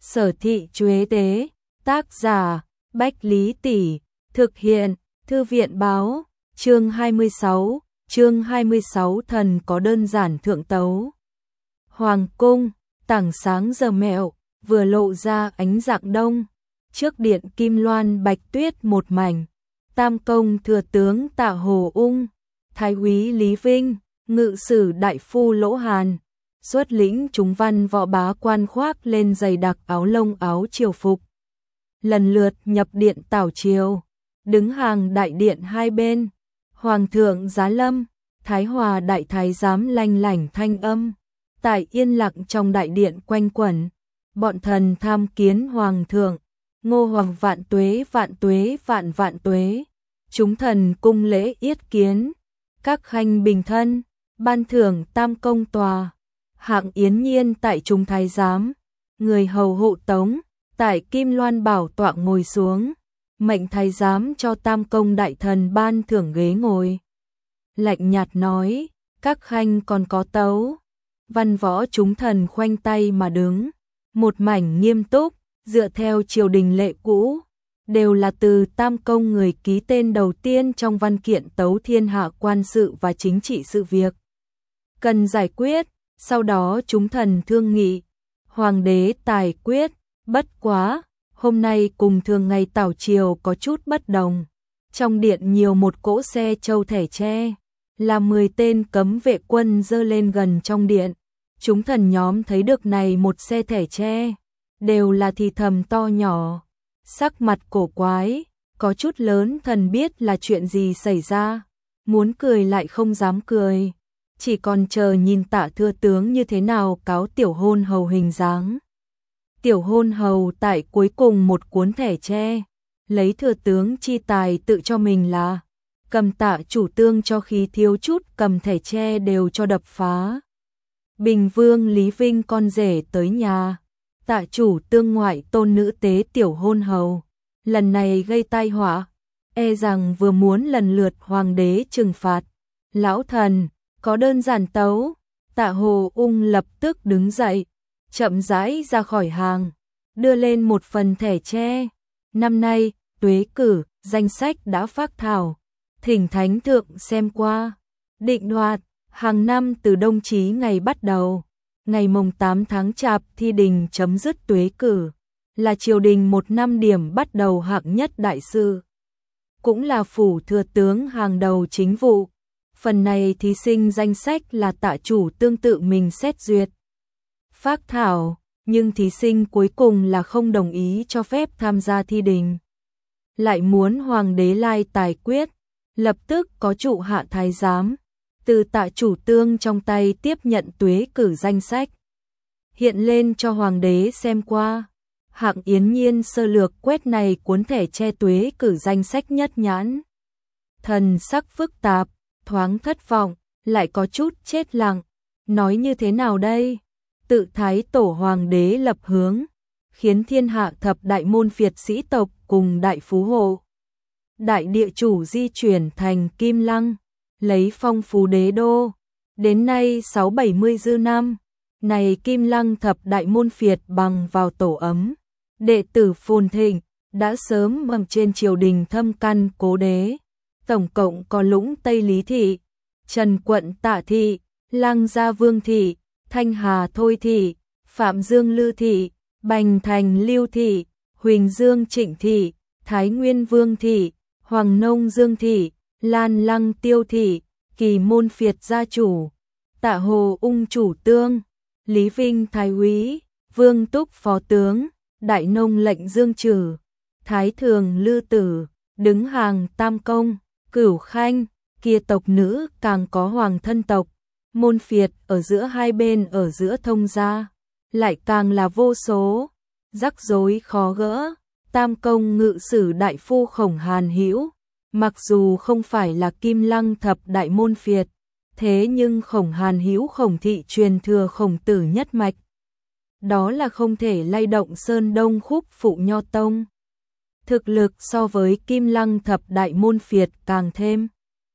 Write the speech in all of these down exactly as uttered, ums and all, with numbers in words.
Sở thị Chuế Tế, tác giả, Bách Lý Tỷ, thực hiện, Thư viện báo, chương hai mươi sáu, chương hai mươi sáu thần có đơn giản thượng tấu. Hoàng cung, tảng sáng giờ mẹo, vừa lộ ra ánh rạng đông, trước điện kim loan bạch tuyết một mảnh, tam công thừa tướng Tạ Hồ Ung, thái úy Lý Vinh, ngự sử đại phu Lỗ Hàn, xuất lĩnh chúng văn võ bá quan khoác lên dày đặc áo lông áo triều phục. Lần lượt nhập điện tảo triều, đứng hàng đại điện hai bên, Hoàng thượng giá lâm, Thái Hòa đại thái giám lanh lảnh thanh âm, tại yên lặng trong đại điện quanh quẩn, bọn thần tham kiến Hoàng thượng, Ngô Hoàng vạn tuế vạn tuế vạn vạn tuế, chúng thần cung lễ yết kiến, các khanh bình thân, ban thưởng tam công tòa. Hạng Yến Nhiên tại trung thái giám, người hầu hộ tống, tại Kim Loan bảo tọa ngồi xuống, mệnh thái giám cho tam công đại thần ban thưởng ghế ngồi. Lạnh nhạt nói, các khanh còn có tấu. Văn võ chúng thần khoanh tay mà đứng, một mảnh nghiêm túc, dựa theo triều đình lệ cũ, đều là từ tam công người ký tên đầu tiên trong văn kiện tấu thiên hạ quan sự và chính trị sự việc cần giải quyết. Sau đó chúng thần thương nghị, hoàng đế tài quyết, bất quá, hôm nay cùng thường ngày tảo triều có chút bất đồng. Trong điện nhiều một cỗ xe châu thẻ tre, là mười tên cấm vệ quân dơ lên gần trong điện. Chúng thần nhóm thấy được này một xe thẻ tre, đều là thì thầm to nhỏ, sắc mặt cổ quái, có chút lớn thần biết là chuyện gì xảy ra, muốn cười lại không dám cười. Chỉ còn chờ nhìn Tạ thừa tướng như thế nào cáo tiểu hôn hầu hình dáng. Tiểu hôn hầu tại cuối cùng một cuốn thẻ tre, lấy thừa tướng chi tài tự cho mình là cầm Tạ chủ tương cho khi thiếu chút cầm thẻ tre đều cho đập phá. Bình vương Lý Vinh con rể tới nhà, Tạ chủ tương ngoại tôn nữ tế tiểu hôn hầu, lần này gây tai họa, e rằng vừa muốn lần lượt hoàng đế trừng phạt. Lão thần có đơn giản tấu. Tạ Hồ Ung lập tức đứng dậy, chậm rãi ra khỏi hàng, đưa lên một phần thẻ tre. Năm nay, tuế cử, danh sách đã phác thảo, thỉnh thánh thượng xem qua. Định đoạt, hàng năm từ đông chí ngày bắt đầu, ngày mồng tám tháng chạp thi đình chấm dứt tuế cử, là triều đình một năm điểm bắt đầu hạng nhất đại sự, cũng là phủ thừa tướng hàng đầu chính vụ. Phần này thí sinh danh sách là Tạ chủ tương tự mình xét duyệt, phác thảo, nhưng thí sinh cuối cùng là không đồng ý cho phép tham gia thi đình. Lại muốn hoàng đế lai tài quyết, lập tức có trụ hạ thái giám, từ Tạ chủ tương trong tay tiếp nhận tuế cử danh sách, hiện lên cho hoàng đế xem qua. Hạng Yến Nhiên sơ lược quét này cuốn thẻ che tuế cử danh sách nhất nhãn, thần sắc phức tạp, thoáng thất vọng, lại có chút chết lặng, nói như thế nào đây? Tự thái tổ hoàng đế lập hướng, khiến thiên hạ thập đại môn phiệt sĩ tộc cùng đại phú hộ, đại địa chủ di chuyển thành Kim Lăng, lấy phong phú đế đô. Đến nay sáu bảy mươi dư năm, này Kim Lăng thập đại môn phiệt bằng vào tổ ấm, đệ tử phồn thịnh, đã sớm mầm trên triều đình thâm căn cố đế. Tổng cộng có Lũng Tây Lý Thị, Trần Quận Tạ Thị, Lăng Gia Vương Thị, Thanh Hà Thôi Thị, Phạm Dương Lư Thị, Bành Thành Lưu Thị, Huỳnh Dương Trịnh Thị, Thái Nguyên Vương Thị, Hoàng Nông Dương Thị, Lan Lăng Tiêu Thị, Kỳ Môn Phiệt gia chủ, Tạ Hồ Ung chủ tương, Lý Vinh thái úy, Vương Túc phó tướng, Đại Nông lệnh Dương Trừ, Thái Thường Lư Tử, đứng hàng tam công. Cửu khanh, kia tộc nữ càng có hoàng thân tộc, môn phiệt ở giữa hai bên ở giữa thông gia, lại càng là vô số, rắc rối khó gỡ. Tam công ngự sử đại phu Khổng Hàn Hữu, mặc dù không phải là Kim Lăng thập đại môn phiệt, thế nhưng Khổng Hàn Hữu Khổng thị truyền thừa Khổng tử nhất mạch, đó là không thể lay động sơn đông khúc phụ nho tông. Thực lực so với Kim Lăng thập đại môn phiệt càng thêm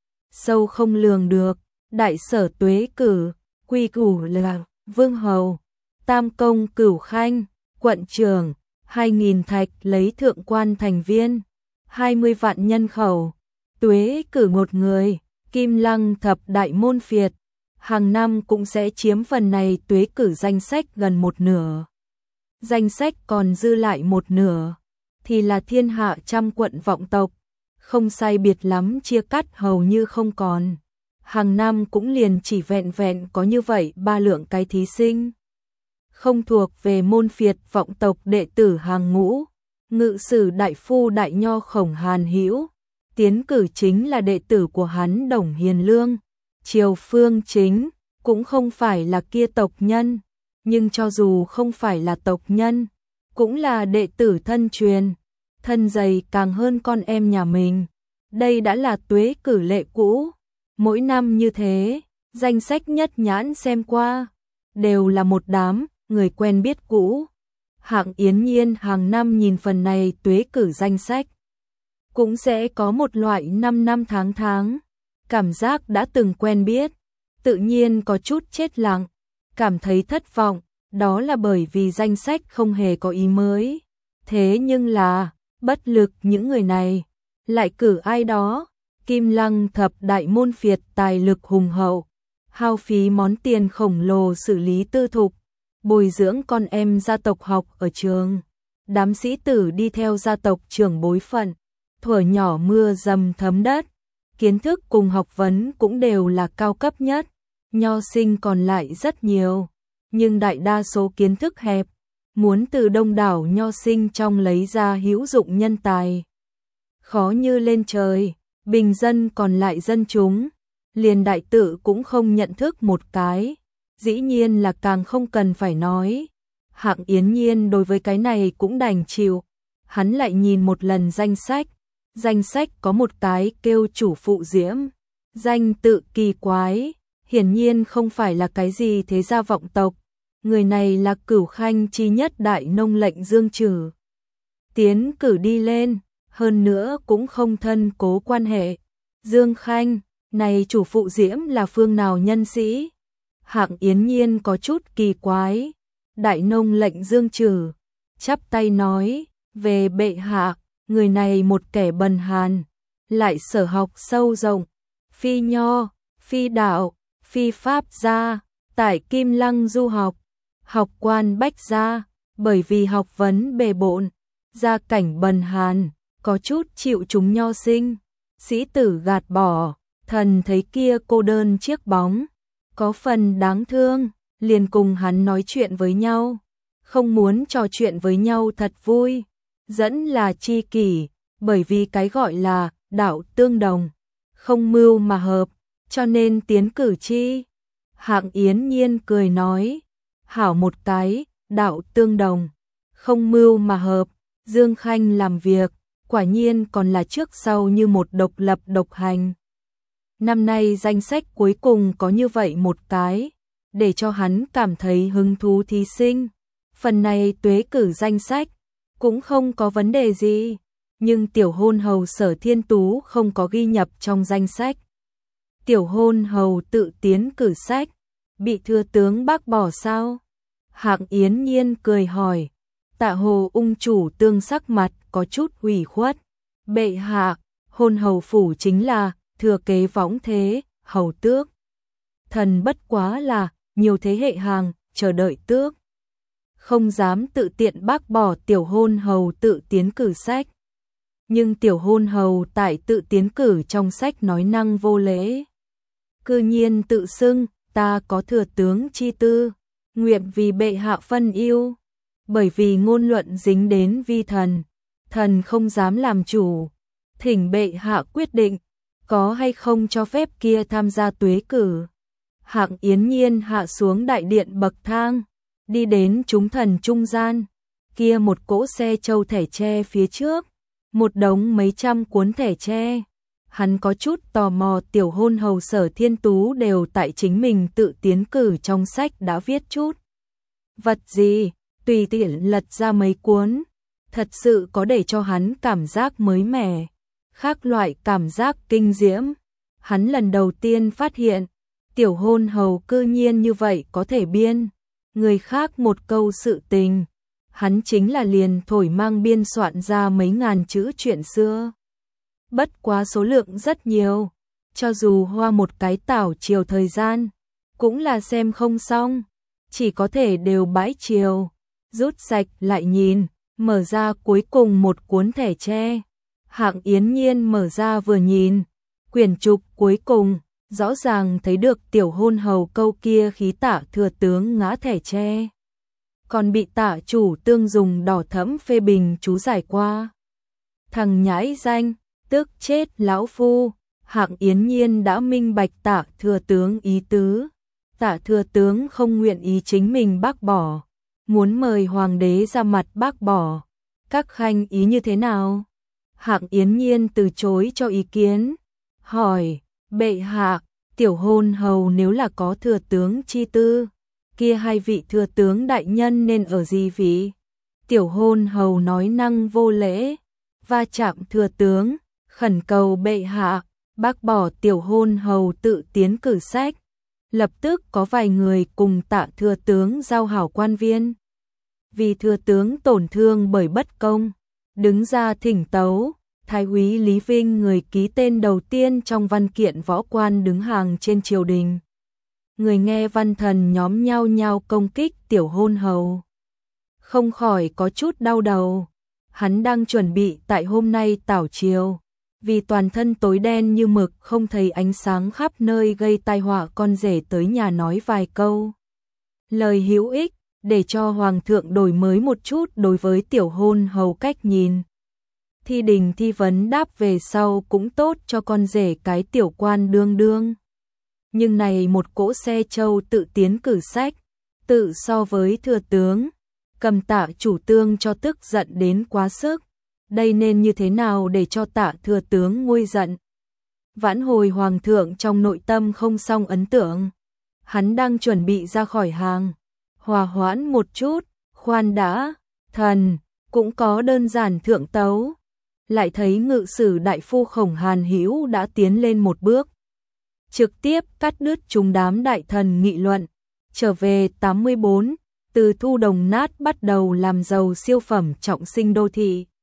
sâu không lường được. Đại sở tuế cử, quy củ là vương hầu, tam công cửu khanh, quận trưởng, hai nghìn thạch lấy thượng quan thành viên, hai mươi vạn nhân khẩu, tuế cử một người, Kim Lăng thập đại môn phiệt, hàng năm cũng sẽ chiếm phần này tuế cử danh sách gần một nửa. Danh sách còn dư lại một nửa, thì là thiên hạ trăm quận vọng tộc, không sai biệt lắm chia cắt hầu như không còn. Hàng năm cũng liền chỉ vẹn vẹn có như vậy ba lượng cái thí sinh. Không thuộc về môn phiệt vọng tộc đệ tử hàng ngũ, ngự sử đại phu đại nho Khổng Hàn Hữu, tiến cử chính là đệ tử của hắn Đồng Hiền Lương, Triều Phương Chính, cũng không phải là kia tộc nhân, nhưng cho dù không phải là tộc nhân, cũng là đệ tử thân truyền, thân dày càng hơn con em nhà mình. Đây đã là tuế cử lệ cũ, mỗi năm như thế, danh sách nhất nhãn xem qua, đều là một đám người quen biết cũ. Hạng Yến Nhiên hàng năm nhìn phần này tuế cử danh sách, cũng sẽ có một loại năm năm tháng tháng, cảm giác đã từng quen biết, tự nhiên có chút chết lặng, cảm thấy thất vọng, đó là bởi vì danh sách không hề có ý mới. Thế nhưng là, bất lực những người này, lại cử ai đó, Kim Lăng thập đại môn phiệt tài lực hùng hậu, hao phí món tiền khổng lồ xử lý tư thục, bồi dưỡng con em gia tộc học ở trường. Đám sĩ tử đi theo gia tộc trưởng bối phận, thuở nhỏ mưa dầm thấm đất, kiến thức cùng học vấn cũng đều là cao cấp nhất. Nho sinh còn lại rất nhiều, nhưng đại đa số kiến thức hẹp, muốn từ đông đảo nho sinh trong lấy ra hữu dụng nhân tài, khó như lên trời. Bình dân còn lại dân chúng, liền đại tự cũng không nhận thức một cái, dĩ nhiên là càng không cần phải nói. Hạng Yến Nhiên đối với cái này cũng đành chịu, hắn lại nhìn một lần danh sách, danh sách có một cái kêu Chủ Phụ Diễm, danh tự kỳ quái, hiển nhiên không phải là cái gì thế gia vọng tộc, người này là Cửu Khanh chi nhất đại nông lệnh Dương Trừ, tiến cử đi lên, hơn nữa cũng không thân cố quan hệ. Dương Khanh, này Chủ Phụ Diễm là phương nào nhân sĩ? Hạng Yến Nhiên có chút kỳ quái. Đại nông lệnh Dương Trừ chắp tay nói, về bệ hạ, người này một kẻ bần hàn, lại sở học sâu rộng, phi nho, phi đạo, phi pháp gia, tại Kim Lăng du học, học quan bách gia, bởi vì học vấn bề bộn, gia cảnh bần hàn, có chút chịu chúng nho sinh, sĩ tử gạt bỏ, thần thấy kia cô đơn chiếc bóng, có phần đáng thương, liền cùng hắn nói chuyện với nhau, không muốn trò chuyện với nhau thật vui, dẫn là chi kỷ, bởi vì cái gọi là đạo tương đồng, không mưu mà hợp, cho nên tiến cử chi. Hạng Yến Nhiên cười nói, hảo một cái, đạo tương đồng, không mưu mà hợp, Dương Khanh làm việc, quả nhiên còn là trước sau như một độc lập độc hành. Năm nay danh sách cuối cùng có như vậy một cái, để cho hắn cảm thấy hứng thú thí sinh. Phần này tuế cử danh sách, cũng không có vấn đề gì, nhưng tiểu hôn hầu Sở Thiên Tú không có ghi nhập trong danh sách. Tiểu hôn hầu tự tiến cử sách, bị thừa tướng bác bỏ sao? Hạng Yến Nhiên cười hỏi. Tạ Hồ ung chủ tương sắc mặt có chút ủy khuất. Bệ hạ, hôn hầu phủ chính là thừa kế võng thế, hầu tước. Thần bất quá là nhiều thế hệ hàng, chờ đợi tước. Không dám tự tiện bác bỏ tiểu hôn hầu tự tiến cử sách. Nhưng tiểu hôn hầu tại tự tiến cử trong sách nói năng vô lễ. Cư nhiên tự xưng, ta có thừa tướng chi tư, nguyện vì bệ hạ phân yêu. Bởi vì ngôn luận dính đến vi thần, thần không dám làm chủ, thỉnh bệ hạ quyết định, có hay không cho phép kia tham gia tuế cử. Hạng Yến Nhiên hạ xuống đại điện bậc thang, đi đến chúng thần trung gian, kia một cỗ xe châu thẻ tre phía trước, một đống mấy trăm cuốn thẻ tre. Hắn có chút tò mò tiểu hôn hầu Sở Thiên Tú đều tại chính mình tự tiến cử trong sách đã viết chút vật gì, tùy tiện lật ra mấy cuốn, thật sự có để cho hắn cảm giác mới mẻ, khác loại cảm giác kinh diễm. Hắn lần đầu tiên phát hiện, tiểu hôn hầu cư nhiên như vậy có thể biên, người khác một câu sự tình, hắn chính là liền thổi mang biên soạn ra mấy ngàn chữ chuyện xưa. Bất quá số lượng rất nhiều, cho dù hoa một cái tảo chiều thời gian, cũng là xem không xong, chỉ có thể đều bãi chiều, rút sạch lại nhìn, mở ra cuối cùng một cuốn thẻ tre. Hạng Yến Nhiên mở ra vừa nhìn, quyển trục cuối cùng, rõ ràng thấy được tiểu hôn hầu câu kia khí Tạ thừa tướng ngã thẻ tre. Còn bị Tạ chủ tương dùng đỏ thẫm phê bình chú giải qua. Thằng nhãi danh, tức chết lão phu. Hạng Yến Nhiên đã minh bạch Tạ thừa tướng ý tứ. Tạ thừa tướng không nguyện ý chính mình bác bỏ, muốn mời hoàng đế ra mặt bác bỏ. Các khanh ý như thế nào? Hạng Yến Nhiên từ chối cho ý kiến, hỏi, bệ hạ, tiểu hôn hầu nếu là có thừa tướng chi tư, kia hai vị thừa tướng đại nhân nên ở gì vị? Tiểu hôn hầu nói năng vô lễ, va chạm thừa tướng, khẩn cầu bệ hạ, bác bỏ tiểu hôn hầu tự tiến cử sách. Lập tức có vài người cùng Tạ thừa tướng giao hảo quan viên. Vì thừa tướng tổn thương bởi bất công, đứng ra thỉnh tấu, Thái úy Lý Vinh người ký tên đầu tiên trong văn kiện võ quan đứng hàng trên triều đình. Người nghe văn thần nhóm nhau nhau công kích tiểu hôn hầu. Không khỏi có chút đau đầu, hắn đang chuẩn bị tại hôm nay tảo triều, vì toàn thân tối đen như mực không thấy ánh sáng khắp nơi gây tai họa con rể tới nhà nói vài câu. Lời hữu ích, để cho hoàng thượng đổi mới một chút đối với tiểu hôn hầu cách nhìn. Thi đình thi vấn đáp về sau cũng tốt cho con rể cái tiểu quan đương đương. Nhưng này một cỗ xe trâu tự tiến cử sách, tự so với thừa tướng, cầm Tạ chủ tương cho tức giận đến quá sức. Đây nên như thế nào để cho Tạ thừa tướng nguôi giận? Vãn hồi hoàng thượng trong nội tâm không xong ấn tượng. Hắn đang chuẩn bị ra khỏi hàng, hòa hoãn một chút, khoan đã, thần, cũng có đơn giản thượng tấu. Lại thấy ngự sử đại phu Khổng Hàn Hữu đã tiến lên một bước, trực tiếp cắt đứt chúng đám đại thần nghị luận. Trở về tám mươi bốn, từ thu đồng nát bắt đầu làm giàu siêu phẩm trọng sinh đô thị.